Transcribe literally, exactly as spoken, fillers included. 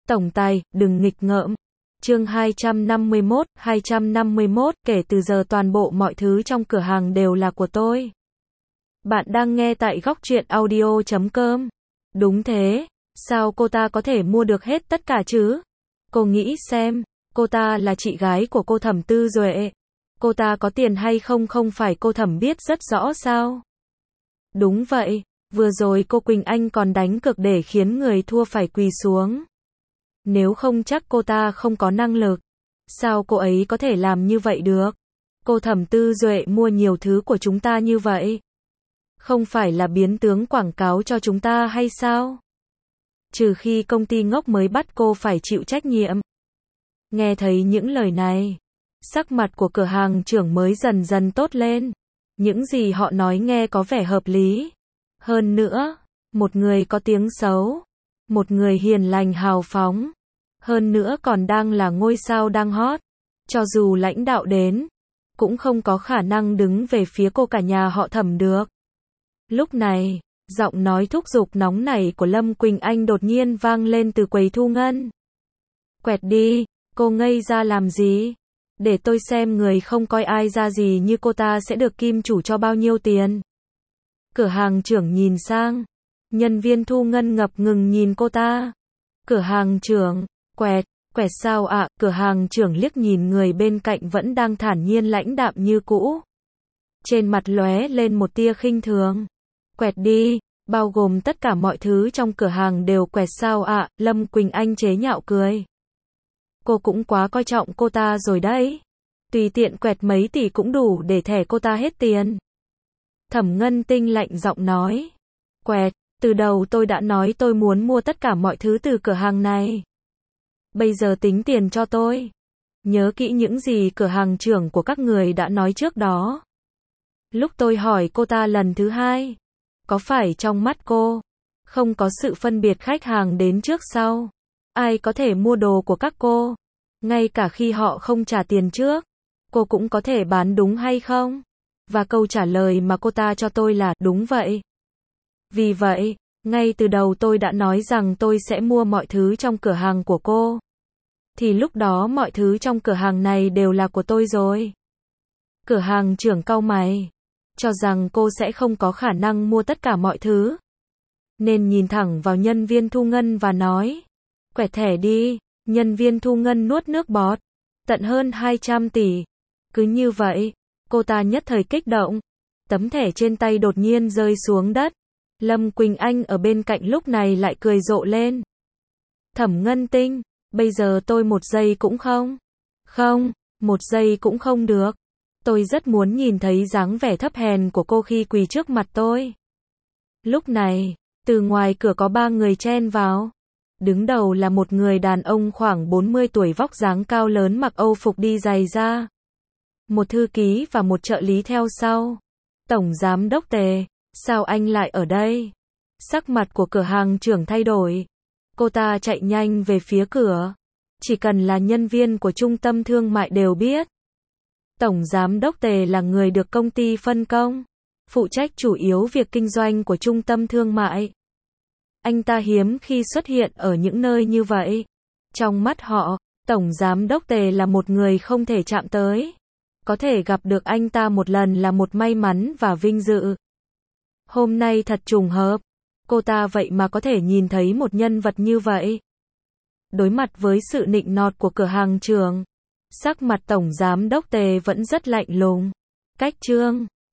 Tổng tài, đừng nghịch ngợm. Chương hai trăm năm mươi mốt, hai trăm năm mươi mốt, kể từ giờ toàn bộ mọi thứ trong cửa hàng đều là của tôi. Bạn đang nghe tại góc truyện audio chấm com. Đúng thế, sao cô ta có thể mua được hết tất cả chứ? Cô nghĩ xem, cô ta là chị gái của cô Thẩm Tư Duệ. Cô ta có tiền hay không không phải cô Thẩm biết rất rõ sao? Đúng vậy, vừa rồi cô Quỳnh Anh còn đánh cược để khiến người thua phải quỳ xuống. Nếu không chắc cô ta không có năng lực. Sao cô ấy có thể làm như vậy được? Cô Thẩm Tư Duệ mua nhiều thứ của chúng ta như vậy. Không phải là biến tướng quảng cáo cho chúng ta hay sao? Trừ khi công ty ngốc mới bắt cô phải chịu trách nhiệm. Nghe thấy những lời này, sắc mặt của cửa hàng trưởng mới dần dần tốt lên. Những gì họ nói nghe có vẻ hợp lý. Hơn nữa, một người có tiếng xấu, một người hiền lành hào phóng, hơn nữa còn đang là ngôi sao đang hot. Cho dù lãnh đạo đến, cũng không có khả năng đứng về phía cô cả nhà họ Thẩm được. Lúc này, giọng nói thúc giục nóng nảy của Lâm Quỳnh Anh đột nhiên vang lên từ quầy thu ngân. Quẹt đi, cô ngây ra làm gì? Để tôi xem người không coi ai ra gì như cô ta sẽ được kim chủ cho bao nhiêu tiền. Cửa hàng trưởng nhìn sang, nhân viên thu ngân ngập ngừng nhìn cô ta. Cửa hàng trưởng, quẹt, quẹt sao ạ? À? Cửa hàng trưởng liếc nhìn người bên cạnh vẫn đang thản nhiên lãnh đạm như cũ. Trên mặt lóe lên một tia khinh thường. Quẹt đi, bao gồm tất cả mọi thứ trong cửa hàng đều quẹt sao ạ? À? Lâm Quỳnh Anh chế nhạo cười. Cô cũng quá coi trọng cô ta rồi đấy. Tùy tiện quẹt mấy tỷ cũng đủ để thẻ cô ta hết tiền. Thẩm Ngân Tinh lạnh giọng nói. Quẹt, từ đầu tôi đã nói tôi muốn mua tất cả mọi thứ từ cửa hàng này. Bây giờ tính tiền cho tôi. Nhớ kỹ những gì cửa hàng trưởng của các người đã nói trước đó. Lúc tôi hỏi cô ta lần thứ hai, có phải trong mắt cô không có sự phân biệt khách hàng đến trước sau? Ai có thể mua đồ của các cô? Ngay cả khi họ không trả tiền trước, cô cũng có thể bán đúng hay không? Và câu trả lời mà cô ta cho tôi là đúng vậy. Vì vậy, ngay từ đầu tôi đã nói rằng tôi sẽ mua mọi thứ trong cửa hàng của cô. Thì lúc đó mọi thứ trong cửa hàng này đều là của tôi rồi. Cửa hàng trưởng cau mày, cho rằng cô sẽ không có khả năng mua tất cả mọi thứ. Nên nhìn thẳng vào nhân viên thu ngân và nói, quẹt thẻ đi. Nhân viên thu ngân nuốt nước bọt. Tận hơn hai trăm tỷ. Cứ như vậy, cô ta nhất thời kích động. Tấm thẻ trên tay đột nhiên rơi xuống đất. Lâm Quỳnh Anh ở bên cạnh lúc này lại cười rộ lên. Thẩm Ngân Tinh, bây giờ tôi một giây cũng không. Không, một giây cũng không được. Tôi rất muốn nhìn thấy dáng vẻ thấp hèn của cô khi quỳ trước mặt tôi. Lúc này, từ ngoài cửa có ba người chen vào. Đứng đầu là một người đàn ông khoảng bốn mươi tuổi vóc dáng cao lớn mặc Âu phục đi giày da. Một thư ký và một trợ lý theo sau. Tổng giám đốc Tề, sao anh lại ở đây? Sắc mặt của cửa hàng trưởng thay đổi. Cô ta chạy nhanh về phía cửa. Chỉ cần là nhân viên của trung tâm thương mại đều biết. Tổng giám đốc Tề là người được công ty phân công, phụ trách chủ yếu việc kinh doanh của trung tâm thương mại. Anh ta hiếm khi xuất hiện ở những nơi như vậy. Trong mắt họ, Tổng Giám đốc Tề là một người không thể chạm tới. Có thể gặp được anh ta một lần là một may mắn và vinh dự. Hôm nay thật trùng hợp. Cô ta vậy mà có thể nhìn thấy một nhân vật như vậy. Đối mặt với sự nịnh nọt của cửa hàng trưởng, sắc mặt Tổng Giám đốc Tề vẫn rất lạnh lùng. Cách chương